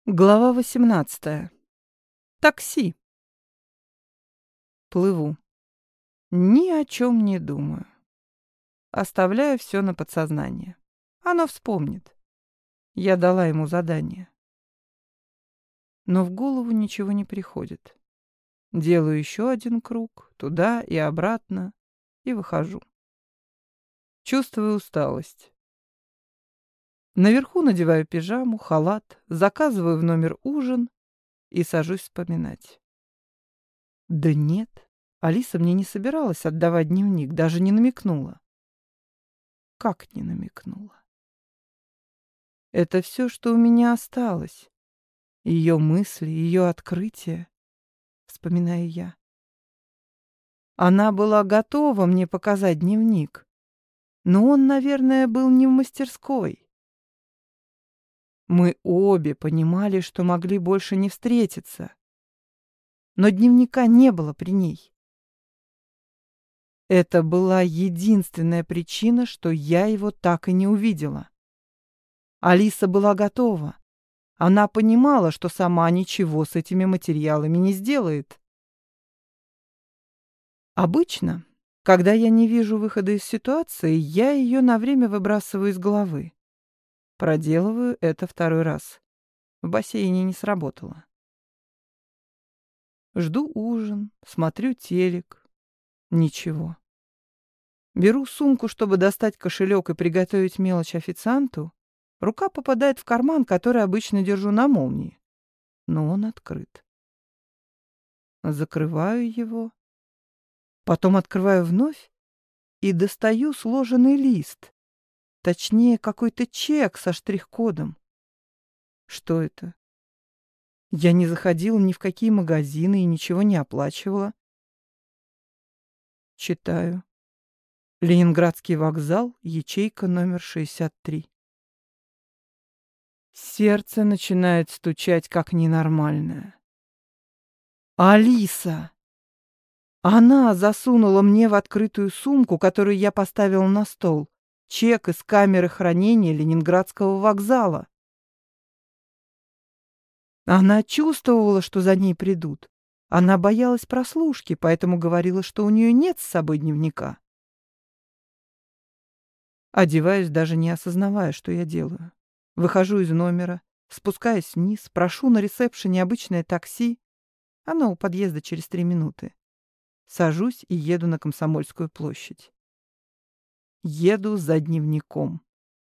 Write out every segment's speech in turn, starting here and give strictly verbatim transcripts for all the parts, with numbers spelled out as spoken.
Глава восемнадцатая. Такси. Плыву. Ни о чем не думаю. Оставляю все на подсознание. Оно вспомнит. Я дала ему задание. Но в голову ничего не приходит. Делаю еще один круг, туда и обратно, и выхожу. Чувствую усталость. Наверху надеваю пижаму, халат, заказываю в номер ужин и сажусь вспоминать. Да нет, Алиса мне не собиралась отдавать дневник, даже не намекнула. Как не намекнула? Это все, что у меня осталось. Ее мысли, ее открытия, вспоминаю я. Она была готова мне показать дневник, но он, наверное, был не в мастерской. Мы обе понимали, что могли больше не встретиться, но дневника не было при ней. Это была единственная причина, что я его так и не увидела. Алиса была готова. Она понимала, что сама ничего с этими материалами не сделает. Обычно, когда я не вижу выхода из ситуации, я ее на время выбрасываю из головы. Проделываю это второй раз. В бассейне не сработало. Жду ужин, смотрю телек. Ничего. Беру сумку, чтобы достать кошелек и приготовить мелочь официанту. Рука попадает в карман, который обычно держу на молнии. Но он открыт. Закрываю его. Потом открываю вновь и достаю сложенный лист. Точнее, какой-то чек со штрих-кодом. Что это? Я не заходила ни в какие магазины и ничего не оплачивала. Читаю. Ленинградский вокзал, ячейка номер шестьдесят три. Сердце начинает стучать, как ненормальное. Алиса! Она засунула мне в открытую сумку, которую я поставила на стол, чек из камеры хранения Ленинградского вокзала. Она чувствовала, что за ней придут. Она боялась прослушки, поэтому говорила, что у нее нет с собой дневника. Одеваюсь, даже не осознавая, что я делаю. Выхожу из номера, спускаюсь вниз, прошу на ресепшене обычное такси. Оно у подъезда через три минуты. Сажусь и еду на Комсомольскую площадь. Еду за дневником.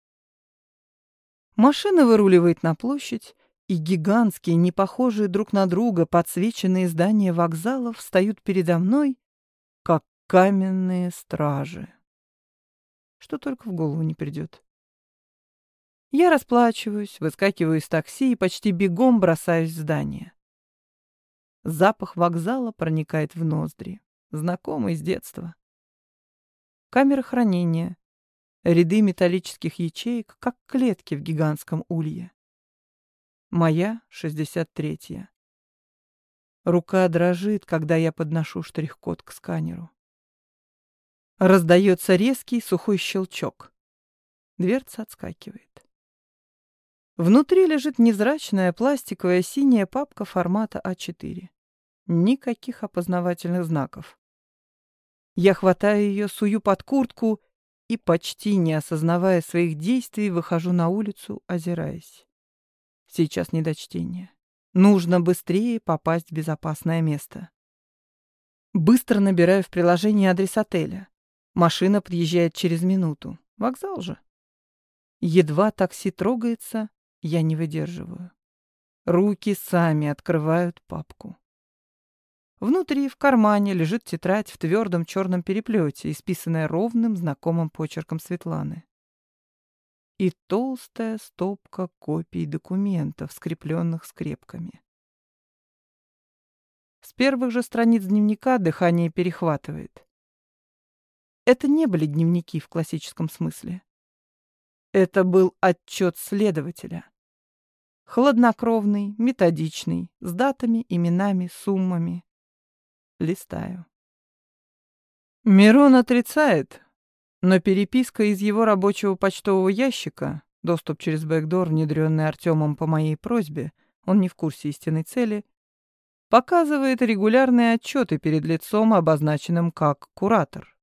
Машина выруливает на площадь, и гигантские, не похожие друг на друга, подсвеченные здания вокзалов встают передо мной, как каменные стражи. Что только в голову не придет. Я расплачиваюсь, выскакиваю из такси и почти бегом бросаюсь в здание. Запах вокзала проникает в ноздри, знакомый с детства. Камера хранения, ряды металлических ячеек, как клетки в гигантском улье. Моя шестьдесят третья. Рука дрожит, когда я подношу штрих-код к сканеру. Раздается резкий сухой щелчок. Дверца отскакивает. Внутри лежит невзрачная пластиковая синяя папка формата а четыре. Никаких опознавательных знаков. Я хватаю ее, сую под куртку и, почти не осознавая своих действий, выхожу на улицу, озираясь. Сейчас не до чтения. Нужно быстрее попасть в безопасное место. Быстро набираю в приложении адрес отеля. Машина подъезжает через минуту. Вокзал же. Едва такси трогается, я не выдерживаю. Руки сами открывают папку. Внутри, в кармане, лежит тетрадь в твердом черном переплете, исписанная ровным, знакомым почерком Светланы. И толстая стопка копий документов, скрепленных скрепками. С первых же страниц дневника дыхание перехватывает. Это не были дневники в классическом смысле. Это был отчет следователя. Хладнокровный, методичный, с датами, именами, суммами. Листаю. Мирон отрицает, но переписка из его рабочего почтового ящика, доступ через бэкдор, внедренный Артемом по моей просьбе, он не в курсе истинной цели, показывает регулярные отчеты перед лицом, обозначенным как куратор.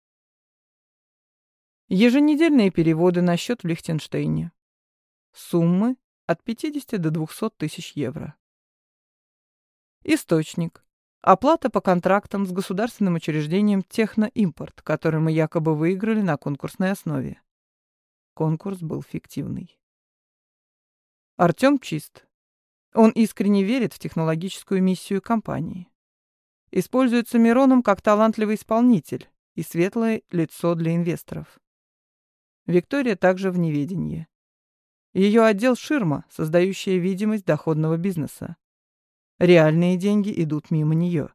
Еженедельные переводы на счет в Лихтенштейне. Суммы от пятидесяти до двухсот тысяч евро. Источник. Оплата по контрактам с государственным учреждением «Техноимпорт», который мы якобы выиграли на конкурсной основе. Конкурс был фиктивный. Артем чист. Он искренне верит в технологическую миссию компании. Используется Мироном как талантливый исполнитель и светлое лицо для инвесторов. Виктория также в неведении. Ее отдел ширма, создающая видимость доходного бизнеса. Реальные деньги идут мимо нее.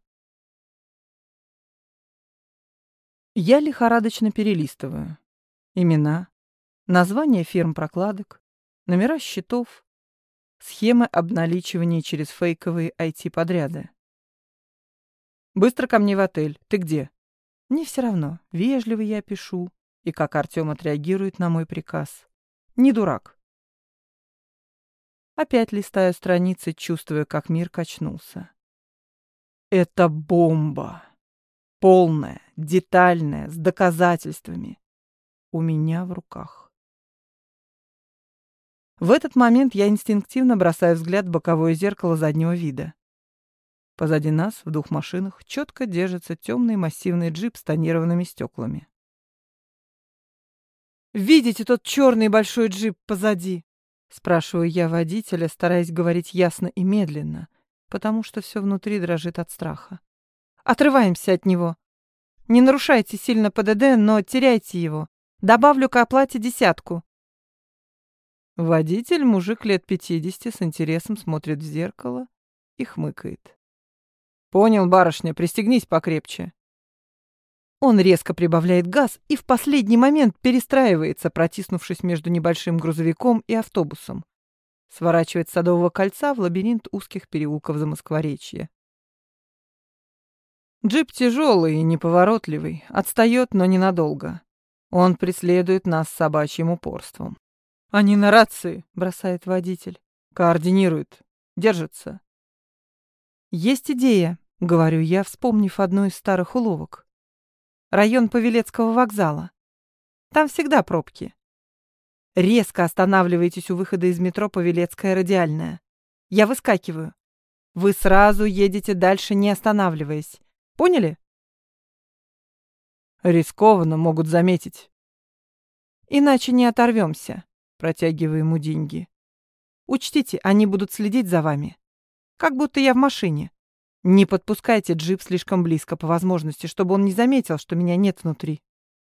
Я лихорадочно перелистываю. Имена, названия фирм прокладок, номера счетов, схемы обналичивания через фейковые ай ти-подряды. Быстро ко мне в отель. Ты где? Мне все равно, вежливо я пишу, и как Артем отреагирует на мой приказ. Не дурак. Опять листаю страницы, чувствуя, как мир качнулся. Это бомба. Полная, детальная, с доказательствами. У меня в руках. В этот момент я инстинктивно бросаю взгляд в боковое зеркало заднего вида. Позади нас, в двух машинах, четко держится темный массивный джип с тонированными стеклами. «Видите тот черный большой джип позади?» Спрашиваю я водителя, стараясь говорить ясно и медленно, потому что все внутри дрожит от страха. «Отрываемся от него. Не нарушайте сильно ПДД, но теряйте его. Добавлю к оплате десятку». Водитель, мужик лет пятидесяти, с интересом смотрит в зеркало и хмыкает. «Понял, барышня, пристегнись покрепче». Он резко прибавляет газ и в последний момент перестраивается, протиснувшись между небольшим грузовиком и автобусом. Сворачивает с Садового кольца в лабиринт узких переулков Замоскворечья. Джип тяжелый и неповоротливый, отстает, но ненадолго. Он преследует нас с собачьим упорством. «Они на рации», — бросает водитель. «Координируют. Держатся». «Есть идея», — говорю я, вспомнив одну из старых уловок. Район Павелецкого вокзала. Там всегда пробки. Резко останавливаетесь у выхода из метро Павелецкая радиальная. Я выскакиваю. Вы сразу едете дальше, не останавливаясь. Поняли? Рискованно, могут заметить. Иначе не оторвемся. Протягиваю ему деньги. Учтите, они будут следить за вами. Как будто я в машине. Не подпускайте джип слишком близко по возможности, чтобы он не заметил, что меня нет внутри.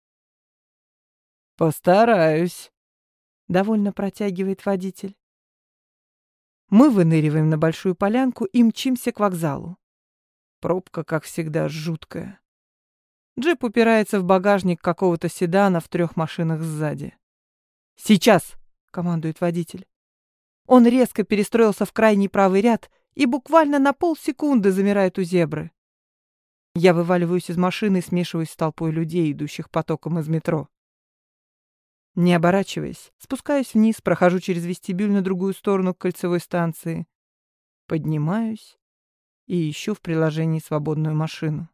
Постараюсь. Довольно протягивает водитель. Мы выныриваем на большую полянку и мчимся к вокзалу. Пробка, как всегда, жуткая. Джип упирается в багажник какого-то седана в трех машинах сзади. «Сейчас!» — командует водитель. Он резко перестроился в крайний правый ряд и буквально на полсекунды замирает у зебры. Я вываливаюсь из машины и смешиваюсь с толпой людей, идущих потоком из метро. Не оборачиваясь, спускаюсь вниз, прохожу через вестибюль на другую сторону к кольцевой станции, поднимаюсь и ищу в приложении свободную машину.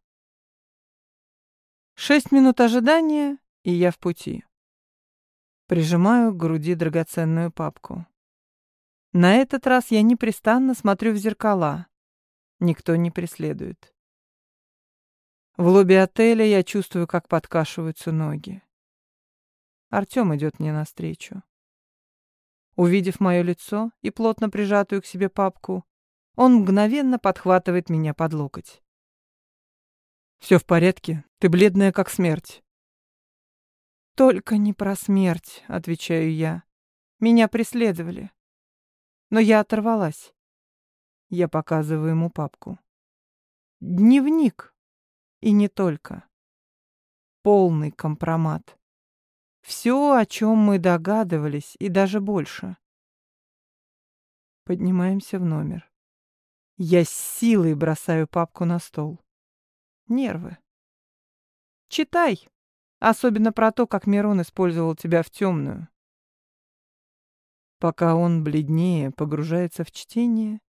Шесть минут ожидания, и я в пути. Прижимаю к груди драгоценную папку. На этот раз я непрестанно смотрю в зеркала. Никто не преследует. В лобби отеля я чувствую, как подкашиваются ноги. Артем идет мне навстречу. Увидев мое лицо и плотно прижатую к себе папку, он мгновенно подхватывает меня под локоть. «Все в порядке? Ты бледная, как смерть». «Только не про смерть», — отвечаю я. «Меня преследовали. Но я оторвалась». Я показываю ему папку. Дневник. И не только. Полный компромат. Все, о чем мы догадывались, и даже больше. Поднимаемся в номер. Я с силой бросаю папку на стол. Нервы. Читай. Особенно про то, как Мирон использовал тебя в темную. Пока он бледнее погружается в чтение,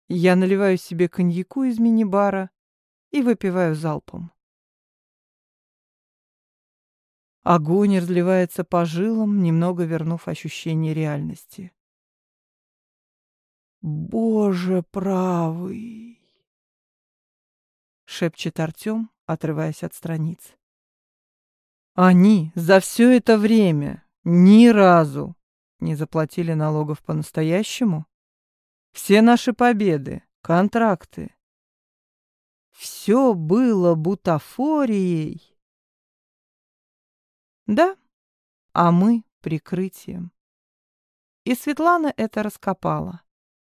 Я наливаю себе коньяку из мини-бара и выпиваю залпом. Огонь разливается по жилам, немного вернув ощущение реальности. «Боже правый!» — шепчет Артём, отрываясь от страниц. Они за все это время ни разу не заплатили налогов по-настоящему. Все наши победы, контракты. Все было бутафорией. Да, а мы прикрытием. И Светлана это раскопала.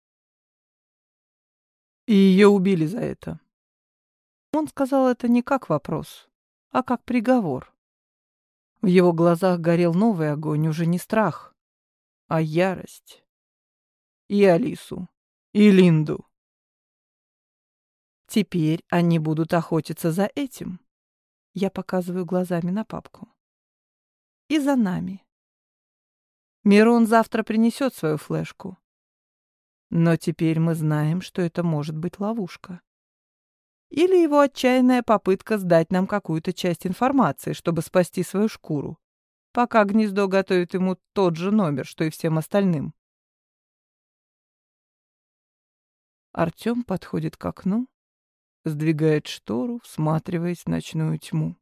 И ее убили за это. Он сказал это не как вопрос, а как приговор. В его глазах горел новый огонь, уже не страх, а ярость. И Алису, и Линду. Теперь они будут охотиться за этим. Я показываю глазами на папку. И за нами. Мирон завтра принесет свою флешку. Но теперь мы знаем, что это может быть ловушка. Или его отчаянная попытка сдать нам какую-то часть информации, чтобы спасти свою шкуру, пока гнездо готовит ему тот же номер, что и всем остальным. Артём подходит к окну, сдвигает штору, всматриваясь в ночную тьму.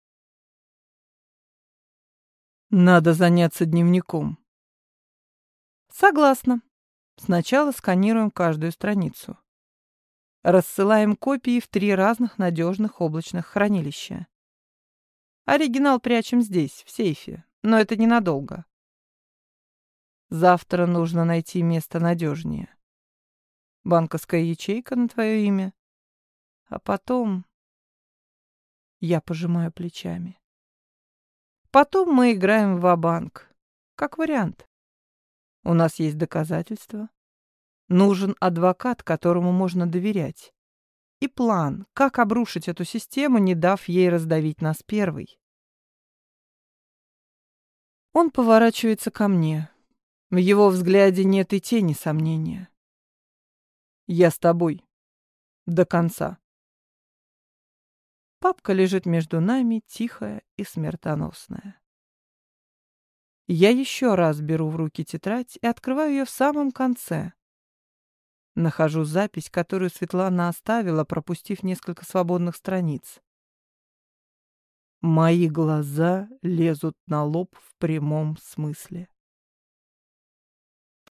Надо заняться дневником. Согласна. Сначала сканируем каждую страницу. Рассылаем копии в три разных надежных облачных хранилища. Оригинал прячем здесь, в сейфе, но это ненадолго. Завтра нужно найти место надежнее. Банковская ячейка на твое имя. А потом... Я пожимаю плечами. Потом мы играем в ва-банк. Как вариант. У нас есть доказательства. Нужен адвокат, которому можно доверять. И план, как обрушить эту систему, не дав ей раздавить нас первой. Он поворачивается ко мне. В его взгляде нет и тени сомнения. Я с тобой. До конца. Папка лежит между нами, тихая и смертоносная. Я еще раз беру в руки тетрадь и открываю ее в самом конце. Нахожу запись, которую Светлана оставила, пропустив несколько свободных страниц. Мои глаза лезут на лоб в прямом смысле.